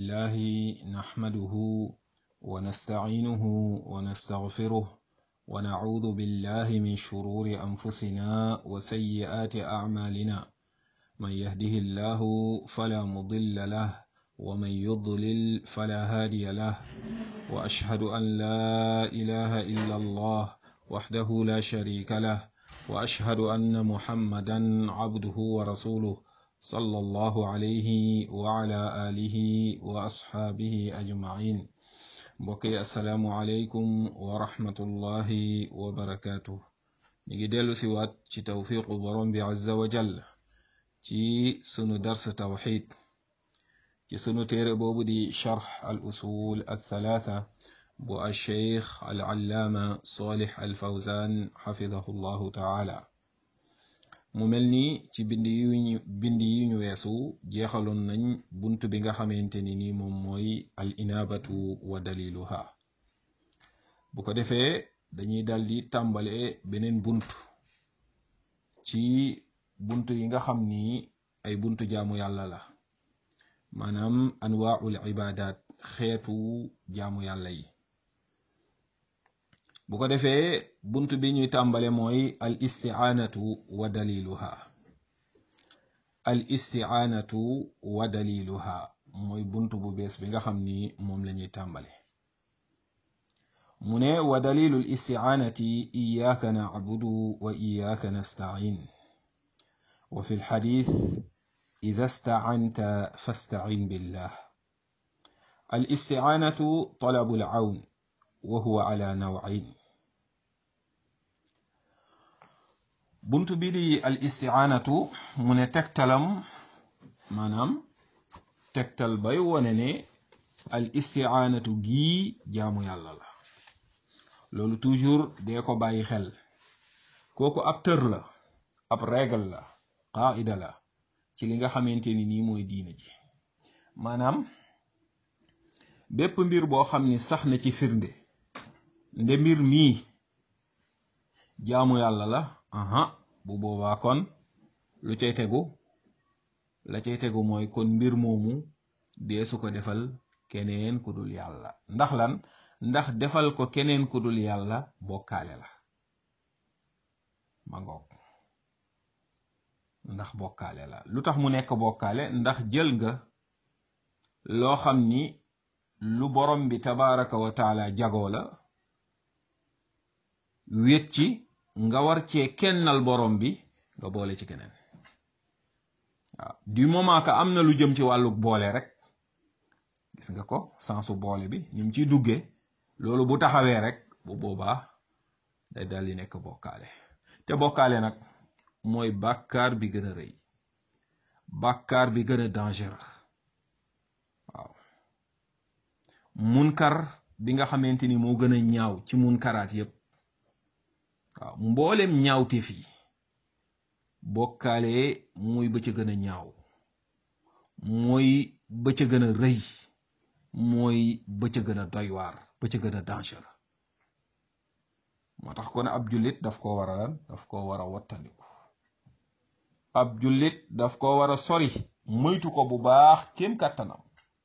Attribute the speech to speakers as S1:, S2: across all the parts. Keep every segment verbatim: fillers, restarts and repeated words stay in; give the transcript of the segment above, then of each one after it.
S1: لله نحمده ونستعينه ونستغفره ونعوذ بالله من شرور أنفسنا وسيئات أعمالنا من يهده الله فلا مضل له ومن يضلل فلا هادي له وأشهد أن لا إله إلا الله وحده لا شريك له وأشهد أن محمدا عبده ورسوله صلى الله عليه وعلى آله وأصحابه أجمعين. بقي السلام عليكم ورحمة الله وبركاته. نجدل سوات ci توفيق borom bi azza wa jall ci sunu dars tawhid ci sunu téere boobu di sharh al usul al thalatha bu al sheikh al allama salih al fawzan xafidahu llahu taala. mu mel ni ci bindi yu bindi yi ñu weesu jeexaloon nañ bunt bi nga xamante ni ni moom mooy al inabatu wa daliluha. bu ko defee dañuy daldi tàmbale beneen bunt ci bunt yi nga xam ni ay buntu jaamu yàlla la, maanaam anwaa'ul ibadat, xeetu jaamu yàlla yi. bu ko defee bunt bi ñuy tàmbale mooy al isti'aanatu wa daliluha. al isti'aanatu wa daliluha mooy bunt bu bees bi nga xam ni moom la ñuy tàmbale. mu ne wa dalilul isti'aanati iyyaka na'budu wa iyyaka nasta'in wa fi lxadith ida sta'anta fasta'in billah. al isti'aanatu talabu al awn wa huwa ala naw'ayn. buntu bi di al isti'aanatu mu ne tegtalam maanaam tegtal bay wone ne al isti'aanatu gii jaamu yàlla la. loolu toujours dee ko bàyyi xel. kooku ab tër la, ab règle la, qaida la ci li nga xamante ni nii mooy diine ji. maanaam bépp mbir boo xam ni sax na ci firnde nde mbir mii jaamu yàlla la, aha bu boobaa kon lu cay tegu la cay tegu mooy kon mbir moomu deesu ko defal keneen ku dul yàlla. ndax lan? ndax defal ko keneen ku dul yàlla bokkaale la. ma ngoog ndax bokkaale la. lu tax mu nekk bokkaale? ndax jël nga loo xam ni lu borom bi tabaraka wa taala jagoo la, wét ci nga war cee kennal borom bi nga boole ci keneen. waaw du moment que am na lu jëm ci wàllu boole rek, gis nga ko sensu boole bi ni mu ciy duggee, loolu bu taxawee rek bu boobaa day dal di nekk bokkaale. te bokkaale nag mooy bàkkaar bi gën a rëy, bàkkaar bi gën a dangereux. waaw munkar bi nga xamante ni moo gën a ñaaw ci munkaraat yépp. waaw mboolem ñaawteef yi bokkaale mooy ba ca gën a ñaaw, mooy ba ca gën a rëy, mooy ba ca gën a doy waar, ba ca gën a dangereux. moo tax kon ab jullit daf ko war a lan daf ko war a wattandiku. ab jullit daf ko war a sori, moytu ko bu baax kéem kàttanam.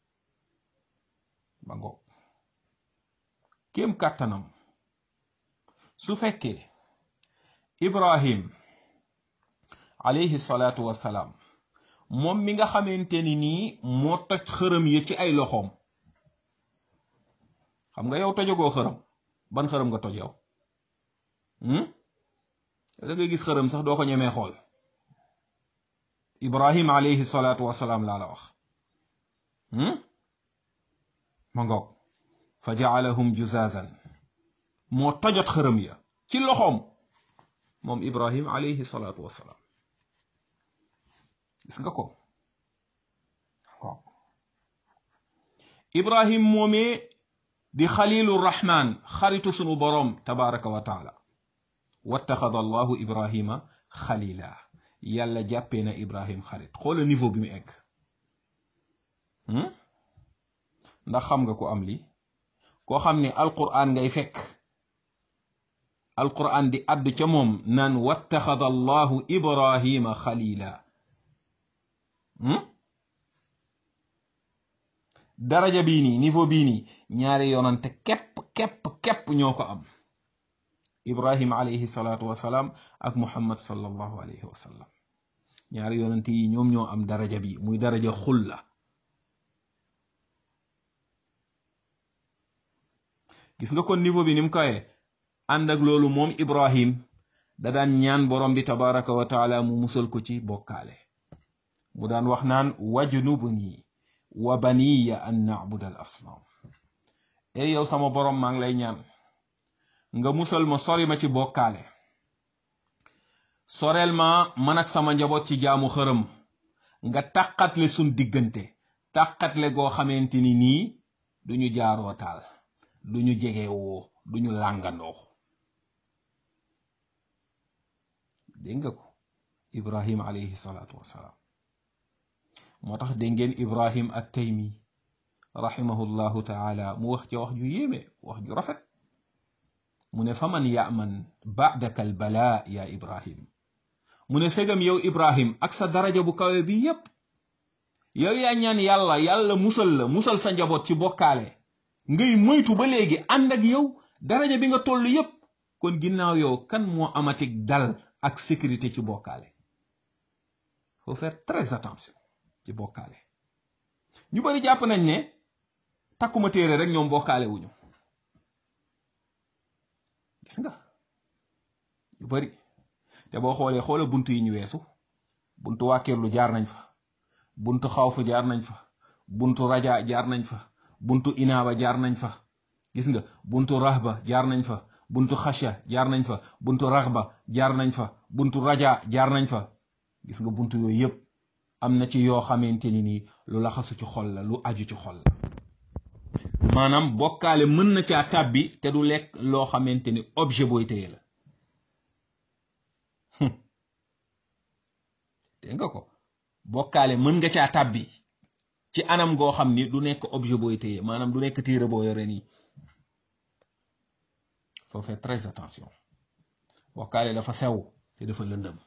S1: ba ngoog kéem kàttanam. su fekkee Ibrahim alayhi salaatu wassalaam moom mi nga xamante ni nii moo toj xërëm yi ci ay loxoom. xam nga yow tojagoo xërëm, ban xërëm nga toj yow? da ngay gis xërëm sax doo ko ñemee xool. Ibrahim alayhi salaatu wassalaam laa la wax. ma ngoog fa ja'alahum juzazan, moo tojot xërëm ya ci loxoom moom Ibrahim alayhi salaatu wassalaam. gis nga ko Ibrahim moomee di xalilu rahman, xaritu sunu boroom tabaraka wa taala. wattaxada allahu Ibrahima xalila, yàlla jàppee na Ibrahim xarit. xoola niveau bi mu egg. ndax xam nga ko am li koo xam ne alquran ngay fekk alquran di addu ca moom naan wattaxada allahu Ibrahima xalila. daraja bii nii niveau bii nii ñaari yonante képp képp képp ñoo ko am, Ibrahim alayhi salaatu wasalaam ak Muhammad sallallahu alayhi wa sallam. ñaari yonante yi ñoom ñoo am daraja bi muy daraja xulla. gis nga kon niveau bi ni mu kawee, ànd ak loolu moom Ibrahim da daan ñaan borom bi tabaraka wa taala mu musal ko ci bokkaale. mu daan wax naan wajnubni wa baniya an na'buda al asnam. ey yow sama borom maa ngi lay ñaan nga musal ma, sori ma ci bokkaale, soreel ma man ak sama njaboot ci jaamu xërëm, nga tàqatle sun diggante, tàqatle goo xamante ni nii duñu jaaroo taal, duñu jegewoo, duñu làngandoo. dégg nga ko Ibrahim alayhi salaatu wasalaam. moo tax dégg ngeen Ibrahim at-Taymi rahimahullahu taala mu wax ci wax ju yéeme, wax ju rafet. mu ne fa man ya'man ba'daka al balaa ya Ibrahim. mu ne segam yow Ibrahim ak sa daraja bu kawe bi yépp, yow yaa ñaan yàlla yàlla musal la, musal sa njaboot ci bokkaale, ngay moytu ba léegi ànd ak yow daraja bi nga toll yépp, kon ginnaaw yow kan moo amatik dal ak sécurité ci bokkaale? faut faire très attention ci bokkaale. ñu bari jàpp nañ ne takkuma téere rek ñoom bokkaale wuñu. gis nga ñu bari te boo xoolee xoola buntu yi ñu weesu, buntu wàkkeerlu jaar nañ fa, buntu xawfu jaar nañ fa, buntu raja jaar nañ fa, buntu inaaba jaar nañ fa. gis nga buntu rahba jaar nañ fa, buntu xasha jaar nañ fa, buntu raxba jaar nañ fa, buntu raja jaar nañ fa. gis nga buntu yooyu yépp am na ci yoo xamante ni nii lu laxasu ci xol la, lu aju ci xol la. maanaam bokkaale mën na caa tàbbi te du lekk loo xamante ni objet booy téye la. dégg nga ko bokkaale mën nga caa tàbbi ci anam goo xam ni du nekk objet booy téye, maanaam du nekk téere boo yore nii. faut faire très attention. bokkaale dafa sew te dafa lëndëm,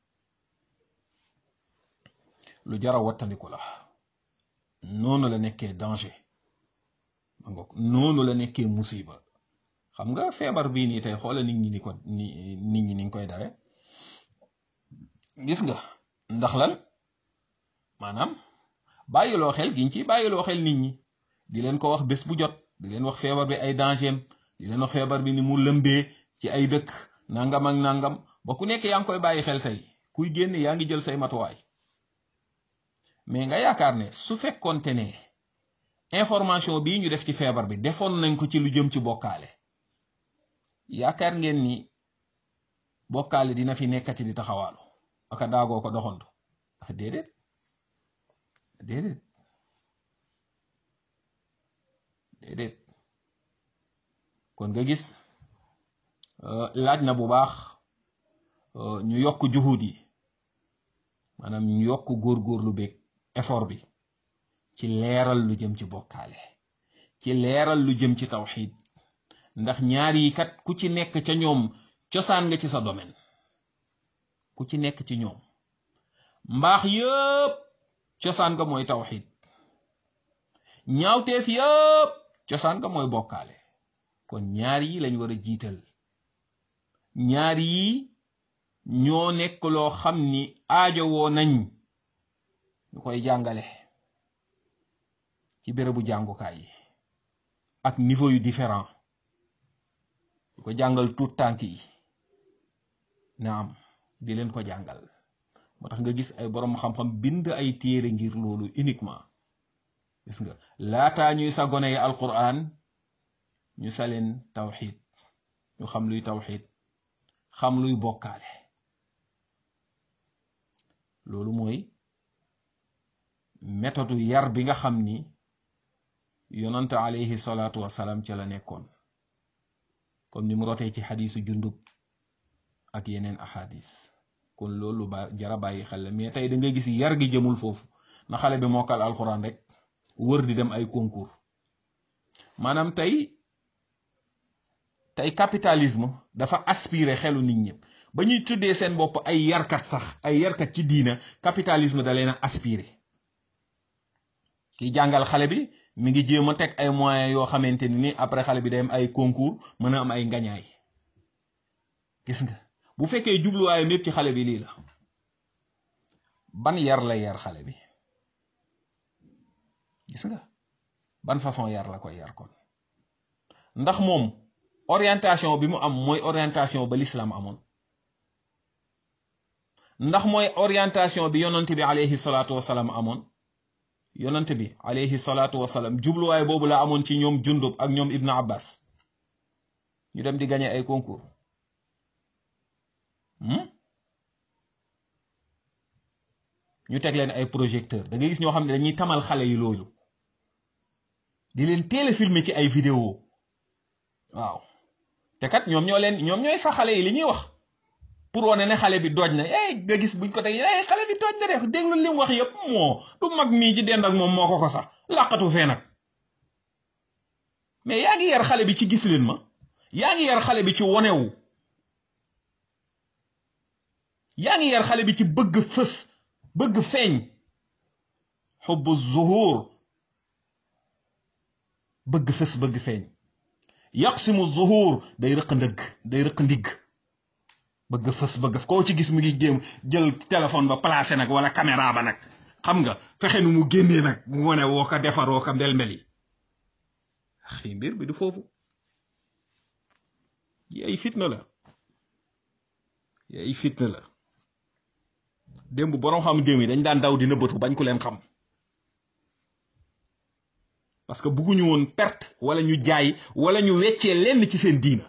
S1: lu jara wattandiku la. noonu la nekkee danger, noonu la nekkee musiba. xam nga feebar bii nii tey xoola nit ñi ni ko ni nit ñi niñ koy dawe. gis nga ndax lan? maanaam bàyyiloo xel giñ ci bàyyiloo xel nit ñi, di leen ko wax bés bu jot, di leen wax feebar bi ay danger, di leen wax feebar bi ni mu lëmbee ci ay dëkk nangam ak nangam, ba ku nekk yaa ngi koy bàyyi xel tey, kuy génn yaa ngi jël say matuwaay. mais nga yaakaar ne su fekkoonte ne information bii ñu def ci feebar bi defoon nañ ko ci lu jëm ci bokkaale, yaakaar ngeen ni bokkaale dina fi nekkati di taxawaalu aka daagoo ko doxantu? ah déedéet déedéet déedéet. kon nga gis laaj na bu baax ñu yokk juhud yi, maanaam ñu yokk góorgóorlu beeg effort bi ci leeral lu jëm ci bokkaale, ci leeral lu jëm ci tawxiid. ndax ñaar yi kat ku ci nekk ca ñoom cosaan nga ci sa domaine, ku ci nekk ci ñoom mbaax yëpp cosaan nga mooy tawxiid, ñaawteef yëpp cosaan nga mooy bokkaale. kon ñaar yi lañ war a jiital, ñaar yi ñoo nekk loo xam ni aajowoo nañ ñu koy jàngale ci bérébu jàngukaay yi ak niveau yu différent, ñu ko jàngal tuut tànk yi, naam di leen ko jàngal. moo tax nga gis ay borom xam-xam bind ay téere ngir loolu uniquement. gis nga laataa ñuy sa gone yi alquran ñu saleen tawxiid, ñu xam luy tawxiid, xam luy bokkaale. loolu mooy méthode yar bi nga xam ni yonante alayhi salaatu wasalaam ca la nekkoon, comme ni mu rotee ci xadiisu jundub ak yeneen ahadis. kon loolu ba jara bàyyi xel la. mais tey da nga gis yar gi jëmul foofu, na xale bi mokkal alxuraan rek wër di dem ay concours. maanaam tey tey capitalisme dafa aspirer xelu nit ñëpp ba ñuy tuddee seen bopp ay yarkat sax, ay yarkat ci diina, capitalisme da leen a aspirer. ki jàngal xale bi mi ngi jéem a teg ay moyens yoo xamante ni ni après xale bi day am ay concours mën a am ay ngañaay gis nga bu fekkee jubluwaayam yépp ci xale bi lii la ban yar la yar xale bi gis nga ban façon yar la koy yar kon ndax moom orientation bi mu am mooy orientation ba l'islam amoon ndax mooy orientation bi yonent bi alayhi salaatu wasalaam amoon yonent bi alayhi salaatu wasalaam jubluwaay boobu la amoon ci ñoom Jundub ak ñoom Ibn Abbas ñu dem di gagné ay concours ñu teg leen ay projecteur da ngay gis ñoo xam ne dañuy tamal xale yi loolu di leen teel a filmer ci ay vidéo waaw te kat ñoom ñoo leen ñoom ñooy sax xale yi li ñuy wax pour wane ne xale bi dooj na eh nga gis buñ ko teg eh xale bi dooj na def déglu li mu wax yëpp moo du mag mii ci dend ak moom moo ko ko sax làqatu fee nag mais yaa ngi yar xale bi ci gis leen ma yaa ngi yar xale bi ci wonewu yaa ngi yar xale bi ci bëgg fës bëgg feeñ xubbu zuhur bëgg fës bëgg feeñ yaqsimu zuhur day rëq ndëgg day rëq ndigg bëgg fës bëgg koo ci gis mu ngi jéem jël téléphone ba placé nag wala caméra ba nag xam nga fexe nu mu génnee nag mu wane woo ko defaroo ko mbel-mbel yi xii mbir bi du foofu yi ay fitna la yi ay fitna la démb boroom xam démb yi dañ daan daw di nëbbatu bañ ku leen xam parce que bëgguñu woon perte wala ñu jaay wala ñu weccee lenn ci seen diina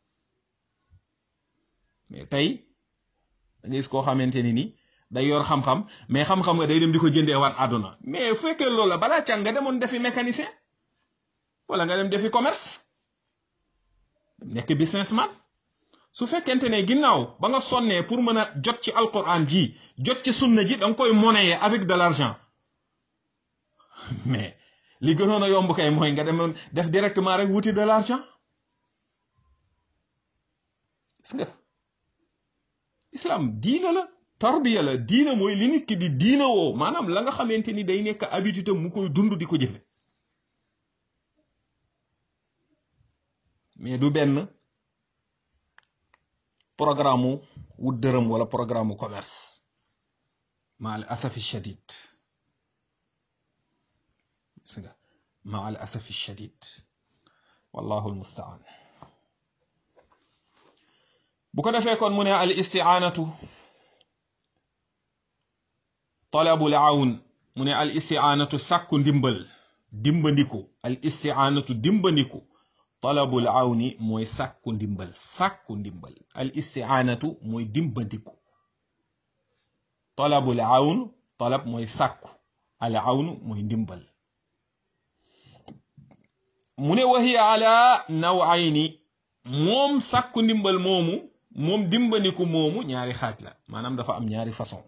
S1: mais tey da ngay gis koo xamante ni ni day yor xam-xam mais xam-xam nga day dem di ko jëndee waat àdduna mais fekkee loolu la balaa càng nga demoon defi mécanicien wala nga dem defi commerce nekk businessman su fekkente ne ginnaaw ba nga sonnee pour mën a jot ci alquran ji jot ci sunna ji da nga koy monnayer avec de l'argent mais li gënoon a yomb kay mooy nga demoon def directement rek wuti de l'argent gis nga islam diina la tarbiya la diina mooy li nit ki di diina woo maanaam la nga xamante ni day nekk habitude mu koy dund di ko jëfe mais du benn programme wut dërëm wala programme commerce ma al asafi shadid gis nga ma al asafi shadid wallahu almustaan bu ko defee kon mu ne al isti'anatu talabul awn mu ne al isti'anatu sàkku ndimbal dimbandiku al isti'anatu dimbandiku talabul awni mooy sàkku ndimbal sàkku ndimbal al isti'anatu mooy dimbandiku talabul awn talab mooy sàkku al awn mooy ndimbal mu ne wa hiya ala nawayni moom sàkku ndimbal moomu moom dimbandiku moomu ñaari xaaj la maanaam dafa am ñaari façon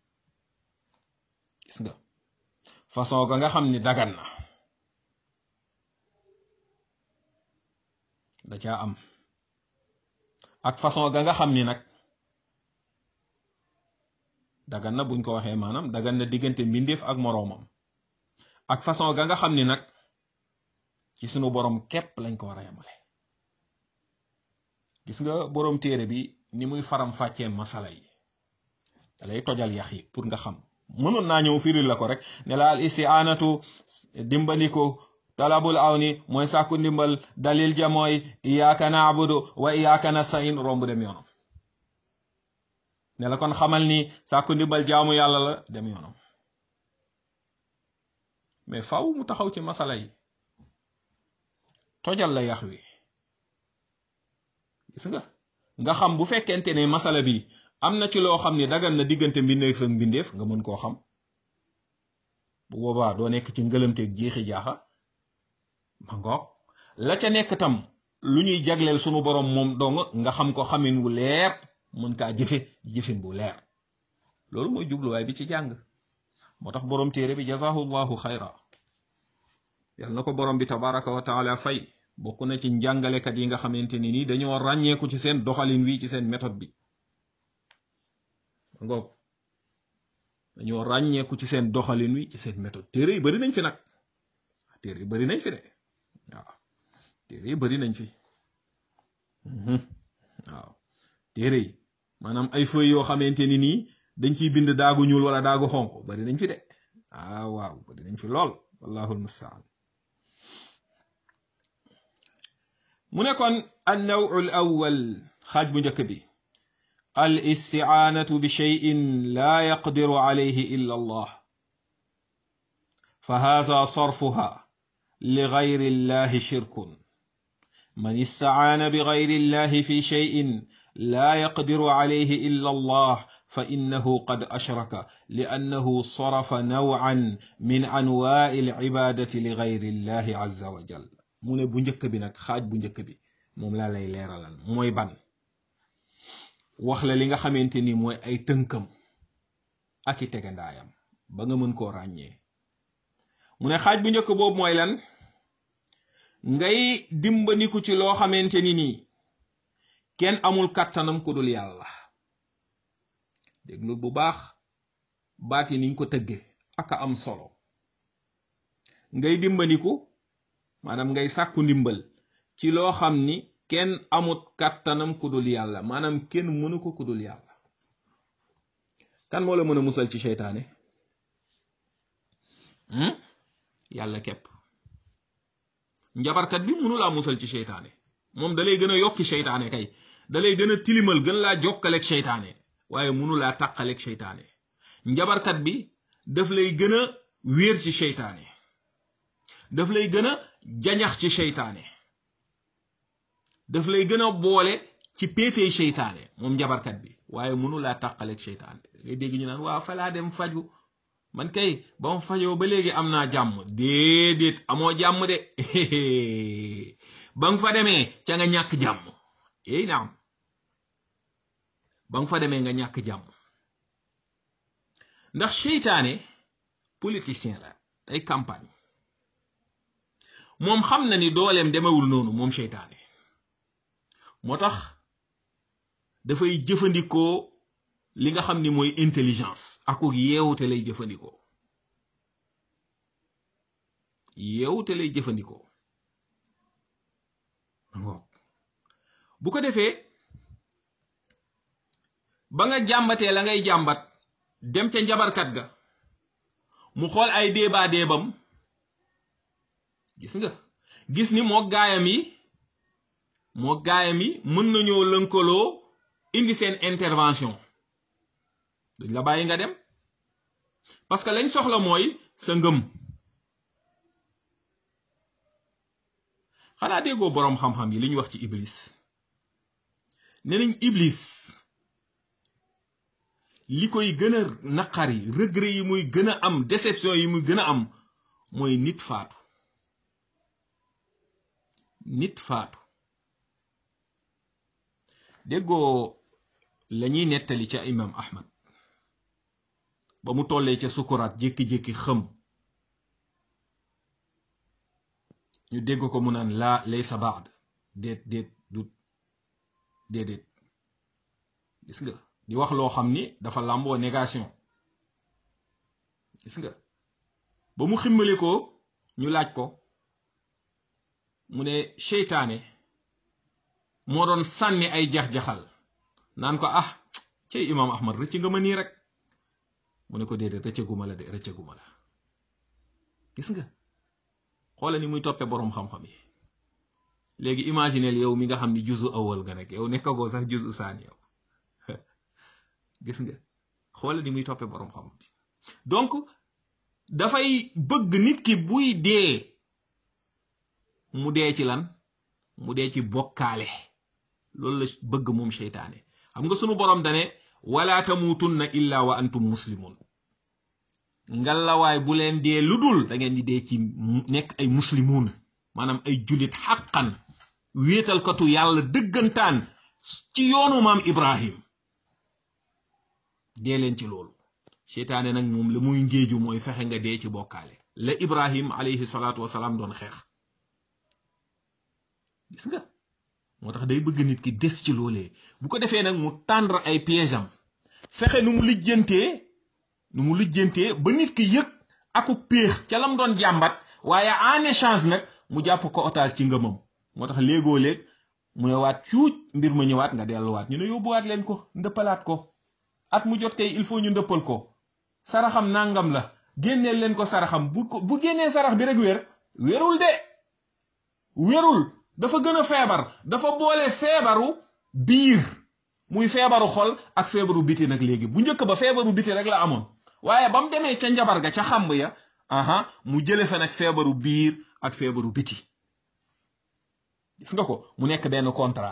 S1: gis nga façon ga nga xam ni dagan na da caa am ak façon ga nga xam ni nag dagan na buñ ko waxee maanaam dagan na diggante mbindeef ak moroomam ak façon ga nga xam ni nag ci sunu borom képp lañ ko war a yemale gis nga borom téere bi ni muy faram fàccee masala yi da lay tojal yax yi pour nga xam mënoon naa ñëw firil la ko rek ne la al isti'anatu dimbandiko talabul awni mooy sàkku ndimbal dalil ja mooy iyyaka na'budu wa iyyaka nasta'in romb dem yoonam ne la kon xamal ni sàkku ndimbal jaamu yàlla la dem yoonam mais faw mu taxaw ci masala yi tojal la yax wi gis nga nga xam bu fekkente ne masala bi am na ci loo xam ne dagan na diggante mbindeef ak mbindeef nga mën koo xam bu boobaa doo nekk ci ngëlëmteeg jeexi jaaxa ma ngoog la ca nekk tam lu ñuy jagleel sunu borom moom dong nga xam ko xamin wu leer mën kaa jëfe jëfin bu leer loolu mooy jubluwaay bi ci jàng moo tax borom téere bi jazahu llahu xayra yal na ko borom bi tabaraka wa taala fay bokk na ci njàngalekat yi nga xamante ni nii dañoo ràññeeku ci seen doxalin wi ci seen méthode bi ngoog dañoo ràññeeku ci seen doxalin wi ci seen méthode téere yi bari nañ fi nag téere yi bari nañ fi de waaw téere yi bari nañ fi waaw téere yi maanaam ay feuilles yoo xamante ni nii dañ ciy bind daagu ñuul wala daagu xonq bari nañ fi de ah waaw bari nañ fi lool wallahu almustaan mu ne kon an nawu al awwal xaaj bu njëkk bi al isti'aanatu bi shay'in laa yaqdiru alayhi illa allah fa haadha sarfuha li gayri allahi shirkun man ista'aana bi gayri allahi fi shay'in laa yaqdiru alayhi illa allah fa innahu qad ashraka li annahu sarafa naw'an min anwaa'i al ibaadati li gayri allahi azza wa jal mu ne bu njëkk bi nag xaaj bu njëkk bi moom laa lay leeralal mooy ban wax la li nga xamante ni mooy ay tënkam ak i tegandaayam ba nga mën koo ràññee mu ne xaaj bu njëkk boobu mooy lan ngay dimbandiku ci loo xamante ni nii kenn amul kàttanam ku dul yàlla déglul bu baax baat yi niñ ko tëgge ak a am solo ngay dimbandiku maanaam ngay sàkku ndimbal ci loo xam ni kenn amut kàttanam ku dul yàlla maanaam kenn mënu ko ku dul yàlla kan moo la mën a musal ci seytaane yàlla képp njabarkat bi mënu laa musal ci seytaane moom dalay gën a yokki seytaane kay dalay gën a tilimal gën laa jokkaleeg seytaane waaye mënu laa tàqaleeg seytaane njabarkat bi daf lay gën a wéer ci seytaane daf lay gën a jañax ci seytaane daf lay gën a boole ci péetey seytaane moom njabarkat bi waaye mënu laa tàqaleeg seytaane ngay dégg ñu naan waaw fa laa dem faju man kay ba ma fajoo ba léegi am naa jàmm déedéet amoo jàmm de ba nga fa demee ca nga ñàkk jàmm éy naam ba nga fa demee nga ñàkk jàmm ndax seytaane politicien la day campagne moom xam na ni dooleem demewul noonu moom seytaane moo tax dafay jëfandikoo li nga xam ni mooy intelligence ak yeewute lay jëfandikoo yeewute lay jëfandikoo bu ko defee ba nga jàmbatee la ngay jàmbat dem ca njabarkat ga mu xool ay déebaa déebam gis nga gis ni moo gaayam yi moo gaayam yi mën nañoo lënkaloo indi seen intervention duñ la bàyyi nga dem parce que lañ soxla mooy sa ngëm xanaa déggoo boroom xam-xam yi li ñu wax ci iblis nee nañ iblis li koy gën a naqari regret yi muy gën a am déception yi muy gën a am mooy nit faatu nit faatu déggoo lañuy nettali ca imam ahmad ba mu tollee ca sukuraat jékki-jékki xëm ñu dégg ko mu naan laa laysa baad déet déet du déedéet gis nga di wax loo xam ni dafa làmboo négation gis nga ba mu ximmali ko ñu laaj ko mu ne seytaane moo doon sànni ay jax-jaxal naan ko ah cey imam ahmad rëcc nga ma nii rek mu ne ko déedéet rëccaguma la de rëccaguma la gis nga xoola ni muy toppe boroom xam-xam yi léegi imagineel yow mi nga xam ni juzu awal nga rek yow nekkagoo sax juzu saani yow gis nga xoola ni muy toppe boroom xam bi donc dafay bëgg nit ki buy dee mu dee ci lan mu dee ci bokkaale loolu la bëgg moom seytaane xam nga sunu boroom dane wala tamuutunna illa wa antum muslimun ngalawaay bu leen dee lu dul da ngeen di dee ci nekk ay muslimun maanaam ay jullit xaqan wéetalkatu yàlla dëggantaan ci yoonu maam ibrahim dee leen ci loolu seytaane nag moom la muy ngéeju mooy fexe nga dee ci bokkaale la ibrahim alayhi salaatu wasalaam doon xeex gis nga moo tax day bëgg nit ki des ci loolee bu ko defee nag mu tendre ay piège am fexe nu mu lijjantee nu mu lijjantee ba nit ki yëg aku péex ca lam doon jàmbat waaye en échange nag mu jàpp ko otage ci ngëmam moo tax léegoo léeg mu ne waat cuuj mbir ma ñëwaat nga delluwaat ñu ne yóbbuwaat leen ko ndëppalaat ko at mu jot kay il faut ñu ndëppal ko saraxam nangam la génneel leen ko saraxam bu ko bu génnee sarax bi rek wér wérul de wérul dafa gën a feebar dafa boole feebaru biir muy feebaru xol ak feebaru biti nag léegi bu njëkk ba feebaru biti rek la amoon waaye ba mu demee ca njabar ga ca xamb ya aha mu jële fa nag feebaru biir ak feebaru biti gis nga ko mu nekk benn contrat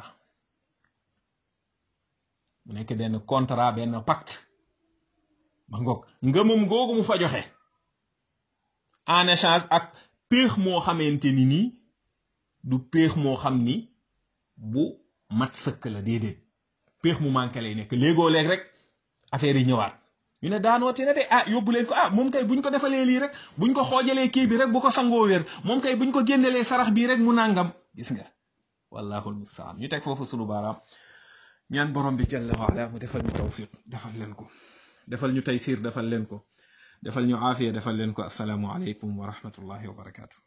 S1: mu nekk benn contrat benn pacte ma ngoog ngëmam googu mu fa joxe en échange ak péex moo xamante ni nii du péex moo xam ni bu mat sëkk la déedéet péex mu manqué lay nekk léegoo léeg rek affaire yi ñëwaat ñu ne daanooti na de ah yóbbu leen ko ah moom kay buñ ko defalee lii rek buñ ko xoojalee kii bi rek bu ko sangoo wér moom kay buñ ko génnelee sarax bii rek mu nàngam gis nga wallahul mustaan ñu teg foofu sunu baaraam ñaan borom bi jalla wa ala mu defal ñu tawfiq defal leen ko defal ñu taysir defal leen ko defal ñu aafiya defal leen ko assalaamu aleykum wa rahmatullahi wa barakaatu